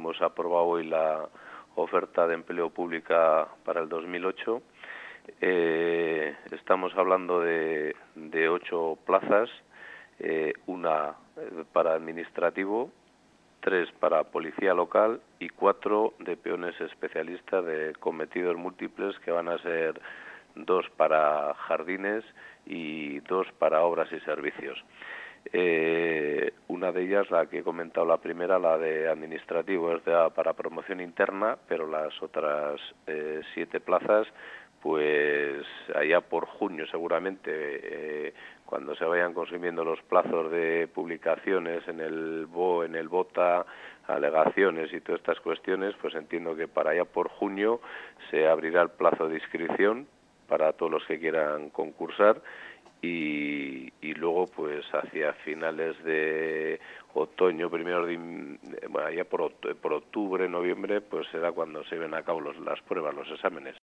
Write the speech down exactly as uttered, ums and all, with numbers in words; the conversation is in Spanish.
hemos aprobado hoy la oferta de empleo pública para el dos mil ocho. Eh, estamos hablando de, de ocho plazas, eh, una para administrativo, tres para policía local y cuatro de peones especialistas de cometidos múltiples, que van a ser dos para jardines y dos para obras y servicios. Eh, una de ellas, la que he comentado, la primera, la de administrativo, es de, para promoción interna, pero las otras eh, siete plazas, pues allá por junio seguramente, eh, cuando se vayan consumiendo los plazos de publicaciones en el B O E, en el BOTA, alegaciones y todas estas cuestiones, pues entiendo que para allá por junio se abrirá el plazo de inscripción para todos los que quieran concursar. Y, y luego pues hacia finales de otoño, primero de, bueno, ya por, por octubre, noviembre, pues será cuando se lleven a cabo los, las pruebas, los exámenes.